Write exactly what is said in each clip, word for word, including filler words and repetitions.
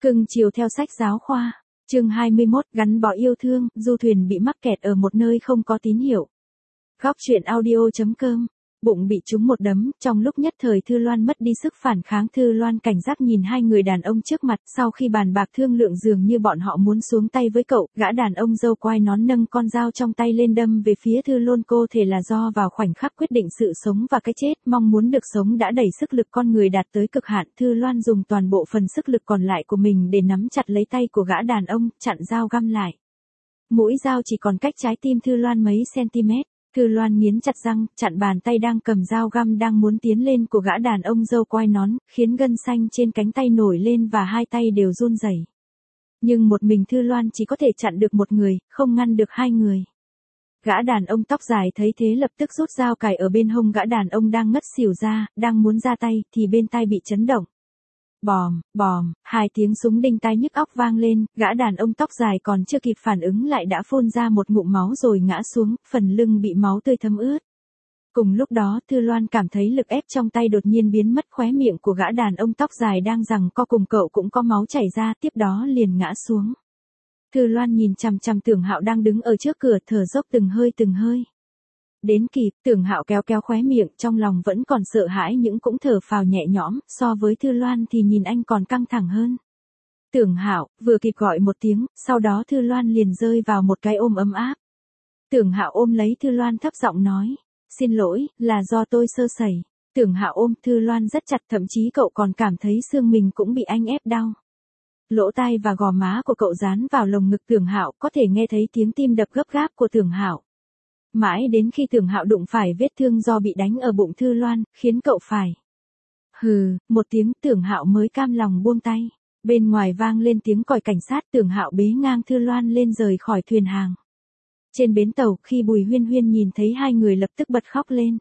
Cưng chiều theo sách giáo khoa. Chương hai mươi mốt, gắn bó yêu thương, du thuyền bị mắc kẹt ở một nơi không có tín hiệu. Góc truyện audio chấm com. Bụng bị trúng một đấm, trong lúc nhất thời Thư Loan mất đi sức phản kháng. Thư Loan cảnh giác nhìn hai người đàn ông trước mặt, sau khi bàn bạc thương lượng dường như bọn họ muốn xuống tay với cậu, gã đàn ông râu quai nón nâng con dao trong tay lên đâm về phía Thư Loan. Cô thể là do vào khoảnh khắc quyết định sự sống và cái chết, mong muốn được sống đã đẩy sức lực con người đạt tới cực hạn. Thư Loan dùng toàn bộ phần sức lực còn lại của mình để nắm chặt lấy tay của gã đàn ông, chặn dao găm lại. Mũi dao chỉ còn cách trái tim Thư Loan mấy cm. Thư Loan nghiến chặt răng, chặn bàn tay đang cầm dao găm đang muốn tiến lên của gã đàn ông râu quai nón, khiến gân xanh trên cánh tay nổi lên và hai tay đều run rẩy. Nhưng một mình Thư Loan chỉ có thể chặn được một người, không ngăn được hai người. Gã đàn ông tóc dài thấy thế lập tức rút dao cài ở bên hông gã đàn ông đang ngất xỉu ra, đang muốn ra tay, thì bên tai bị chấn động. Bòm, bòm, hai tiếng súng đinh tai nhức óc vang lên, gã đàn ông tóc dài còn chưa kịp phản ứng lại đã phun ra một ngụm máu rồi ngã xuống, phần lưng bị máu tươi thấm ướt. Cùng lúc đó Thư Loan cảm thấy lực ép trong tay đột nhiên biến mất, khóe miệng của gã đàn ông tóc dài đang giằng co cùng cậu cũng có máu chảy ra, tiếp đó liền ngã xuống. Thư Loan nhìn chằm chằm Tưởng Hạo đang đứng ở trước cửa, thở dốc từng hơi từng hơi. Đến kịp, Tưởng Hạo kéo kéo khóe miệng, trong lòng vẫn còn sợ hãi nhưng cũng thở phào nhẹ nhõm, so với Thư Loan thì nhìn anh còn căng thẳng hơn. Tưởng Hạo, vừa kịp gọi một tiếng, sau đó Thư Loan liền rơi vào một cái ôm ấm áp. Tưởng Hạo ôm lấy Thư Loan thấp giọng nói, xin lỗi, là do tôi sơ sẩy. Tưởng Hạo ôm Thư Loan rất chặt, thậm chí cậu còn cảm thấy xương mình cũng bị anh ép đau. Lỗ tai và gò má của cậu dán vào lồng ngực Tưởng Hạo, có thể nghe thấy tiếng tim đập gấp gáp của Tưởng Hạo. Mãi đến khi Tưởng Hạo đụng phải vết thương do bị đánh ở bụng Thư Loan, khiến cậu phải hừ, một tiếng, Tưởng Hạo mới cam lòng buông tay. Bên ngoài vang lên tiếng còi cảnh sát, Tưởng Hạo bế ngang Thư Loan lên rời khỏi thuyền hàng. Trên bến tàu, khi Bùi Huyên Huyên nhìn thấy hai người lập tức bật khóc lên.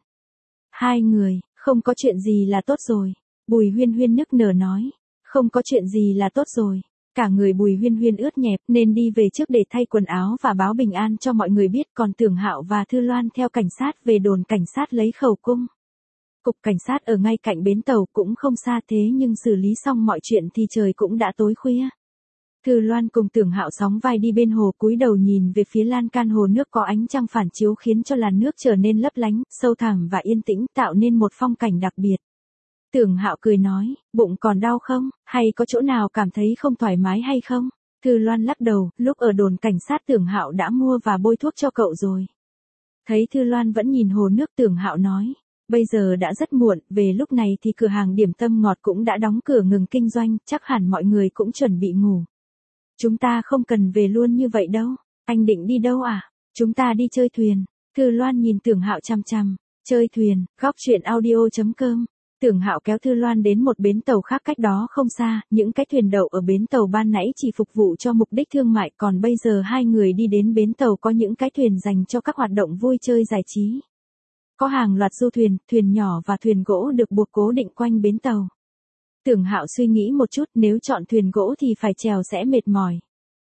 Hai người, không có chuyện gì là tốt rồi. Bùi Huyên Huyên nức nở nói, không có chuyện gì là tốt rồi. Cả người Bùi Huyên Huyên ướt nhẹp nên đi về trước để thay quần áo và báo bình an cho mọi người biết, còn Tưởng Hạo và Thư Loan theo cảnh sát về đồn cảnh sát lấy khẩu cung. Cục cảnh sát ở ngay cạnh bến tàu cũng không xa, thế nhưng xử lý xong mọi chuyện thì trời cũng đã tối khuya. Thư Loan cùng Tưởng Hạo sóng vai đi bên hồ, cúi đầu nhìn về phía lan can hồ nước có ánh trăng phản chiếu khiến cho làn nước trở nên lấp lánh, sâu thẳm và yên tĩnh, tạo nên một phong cảnh đặc biệt. Tưởng Hạo cười nói, bụng còn đau không, hay có chỗ nào cảm thấy không thoải mái hay không? Thư Loan lắc đầu, lúc ở đồn cảnh sát Tưởng Hạo đã mua và bôi thuốc cho cậu rồi. Thấy Thư Loan vẫn nhìn hồ nước, Tưởng Hạo nói, bây giờ đã rất muộn, về lúc này thì cửa hàng điểm tâm ngọt cũng đã đóng cửa ngừng kinh doanh, chắc hẳn mọi người cũng chuẩn bị ngủ. Chúng ta không cần về luôn như vậy đâu. Anh định đi đâu à? Chúng ta đi chơi thuyền. Thư Loan nhìn Tưởng Hạo chằm chằm. Chơi thuyền, góc truyện audio chấm com. Tưởng Hạo kéo Thư Loan đến một bến tàu khác cách đó không xa, những cái thuyền đậu ở bến tàu ban nãy chỉ phục vụ cho mục đích thương mại, còn bây giờ hai người đi đến bến tàu có những cái thuyền dành cho các hoạt động vui chơi giải trí. Có hàng loạt du thuyền, thuyền nhỏ và thuyền gỗ được buộc cố định quanh bến tàu. Tưởng Hạo suy nghĩ một chút, nếu chọn thuyền gỗ thì phải chèo sẽ mệt mỏi.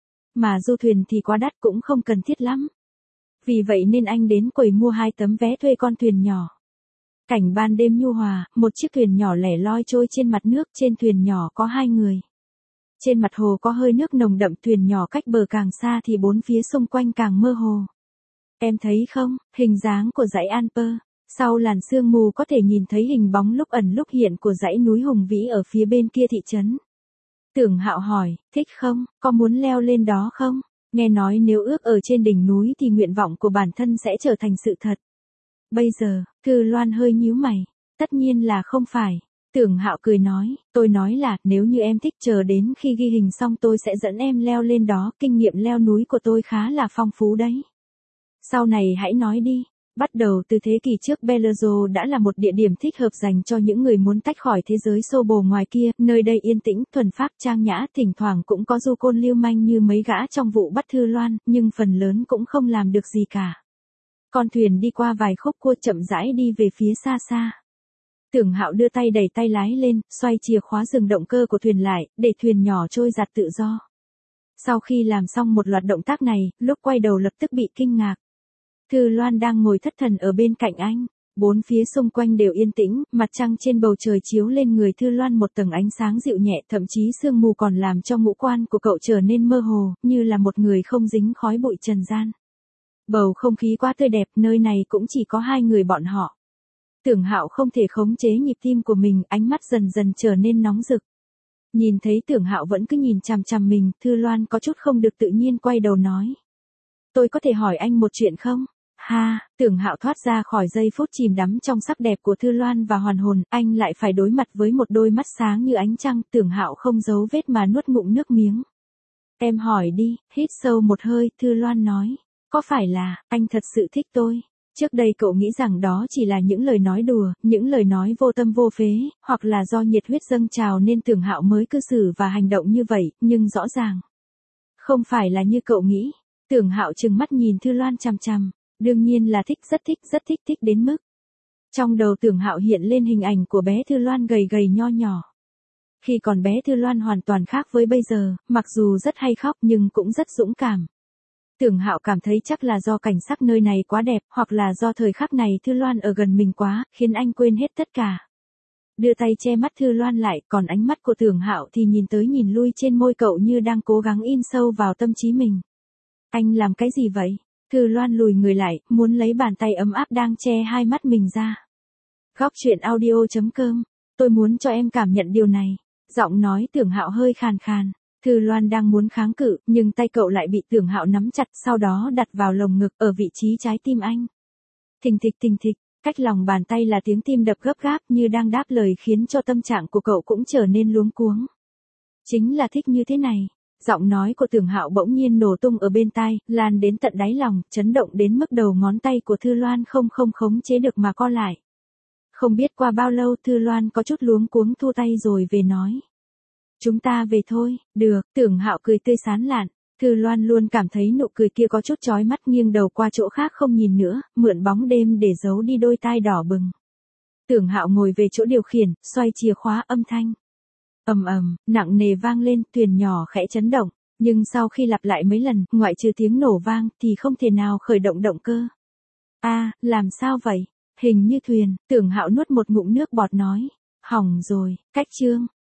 Mà du thuyền thì quá đắt cũng không cần thiết lắm. Vì vậy nên anh đến quầy mua hai tấm vé thuê con thuyền nhỏ. Cảnh ban đêm nhu hòa, một chiếc thuyền nhỏ lẻ loi trôi trên mặt nước, trên thuyền nhỏ có hai người. Trên mặt hồ có hơi nước nồng đậm, thuyền nhỏ cách bờ càng xa thì bốn phía xung quanh càng mơ hồ. Em thấy không, hình dáng của dãy Alper, sau làn sương mù có thể nhìn thấy hình bóng lúc ẩn lúc hiện của dãy núi hùng vĩ ở phía bên kia thị trấn. Tưởng Hạo hỏi, thích không, có muốn leo lên đó không? Nghe nói nếu ước ở trên đỉnh núi thì nguyện vọng của bản thân sẽ trở thành sự thật. Bây giờ, Thư Loan hơi nhíu mày, tất nhiên là không phải. Tưởng Hạo cười nói, tôi nói là, nếu như em thích chờ đến khi ghi hình xong tôi sẽ dẫn em leo lên đó, kinh nghiệm leo núi của tôi khá là phong phú đấy. Sau này hãy nói đi. Bắt đầu từ thế kỷ trước, Bellagio đã là một địa điểm thích hợp dành cho những người muốn tách khỏi thế giới xô bồ ngoài kia, nơi đây yên tĩnh, thuần phác, trang nhã, thỉnh thoảng cũng có du côn lưu manh như mấy gã trong vụ bắt Thư Loan, nhưng phần lớn cũng không làm được gì cả. Con thuyền đi qua vài khúc cua chậm rãi đi về phía xa xa. Tưởng Hạo đưa tay đẩy tay lái lên, xoay chìa khóa dừng động cơ của thuyền lại, để thuyền nhỏ trôi giạt tự do. Sau khi làm xong một loạt động tác này, lúc quay đầu lập tức bị kinh ngạc. Thư Loan đang ngồi thất thần ở bên cạnh anh. Bốn phía xung quanh đều yên tĩnh, mặt trăng trên bầu trời chiếu lên người Thư Loan một tầng ánh sáng dịu nhẹ, thậm chí sương mù còn làm cho ngũ quan của cậu trở nên mơ hồ, như là một người không dính khói bụi trần gian. Bầu không khí quá tươi đẹp, nơi này cũng chỉ có hai người bọn họ. Tưởng Hạo không thể khống chế nhịp tim của mình, ánh mắt dần dần trở nên nóng rực. Nhìn thấy Tưởng Hạo vẫn cứ nhìn chằm chằm mình, Thư Loan có chút không được tự nhiên quay đầu nói. Tôi có thể hỏi anh một chuyện không? Ha, Tưởng Hạo thoát ra khỏi giây phút chìm đắm trong sắc đẹp của Thư Loan và hoàn hồn, anh lại phải đối mặt với một đôi mắt sáng như ánh trăng, Tưởng Hạo không giấu vết mà nuốt ngụm nước miếng. Em hỏi đi, hít sâu một hơi, Thư Loan nói. Có phải là, anh thật sự thích tôi? Trước đây cậu nghĩ rằng đó chỉ là những lời nói đùa, những lời nói vô tâm vô phế, hoặc là do nhiệt huyết dâng trào nên Tưởng Hạo mới cư xử và hành động như vậy, nhưng rõ ràng không phải là như cậu nghĩ. Tưởng Hạo trừng mắt nhìn Thư Loan chằm chằm, đương nhiên là thích, rất thích, rất thích, thích đến mức. Trong đầu Tưởng Hạo hiện lên hình ảnh của bé Thư Loan gầy gầy nho nhỏ. Khi còn bé Thư Loan hoàn toàn khác với bây giờ, mặc dù rất hay khóc nhưng cũng rất dũng cảm. Tưởng Hạo cảm thấy chắc là do cảnh sắc nơi này quá đẹp, hoặc là do thời khắc này Thư Loan ở gần mình quá, khiến anh quên hết tất cả. Đưa tay che mắt Thư Loan lại, còn ánh mắt của Tưởng Hạo thì nhìn tới nhìn lui trên môi cậu như đang cố gắng in sâu vào tâm trí mình. Anh làm cái gì vậy? Thư Loan lùi người lại, muốn lấy bàn tay ấm áp đang che hai mắt mình ra. Góc truyện audio chấm com, tôi muốn cho em cảm nhận điều này. Giọng nói Tưởng Hạo hơi khàn khàn. Thư Loan đang muốn kháng cự, nhưng tay cậu lại bị Tưởng Hạo nắm chặt, sau đó đặt vào lồng ngực ở vị trí trái tim anh. Thình thịch thình thịch, cách lòng bàn tay là tiếng tim đập gấp gáp như đang đáp lời, khiến cho tâm trạng của cậu cũng trở nên luống cuống. Chính là thích như thế này. Giọng nói của Tưởng Hạo bỗng nhiên nổ tung ở bên tai, lan đến tận đáy lòng, chấn động đến mức đầu ngón tay của Thư Loan không không khống chế được mà co lại. Không biết qua bao lâu Thư Loan có chút luống cuống thu tay rồi về nói. Chúng ta về thôi, được, Tưởng Hạo cười tươi sán lạn. Thư Loan luôn cảm thấy nụ cười kia có chút chói mắt, nghiêng đầu qua chỗ khác không nhìn nữa, mượn bóng đêm để giấu đi đôi tai đỏ bừng. Tưởng Hạo ngồi về chỗ điều khiển, xoay chìa khóa, âm thanh ầm ầm, nặng nề vang lên, thuyền nhỏ khẽ chấn động, nhưng sau khi lặp lại mấy lần, ngoại trừ tiếng nổ vang thì không thể nào khởi động động cơ. A, à, làm sao vậy? Hình như thuyền, Tưởng Hạo nuốt một ngụm nước bọt nói. Hỏng rồi, cách chương.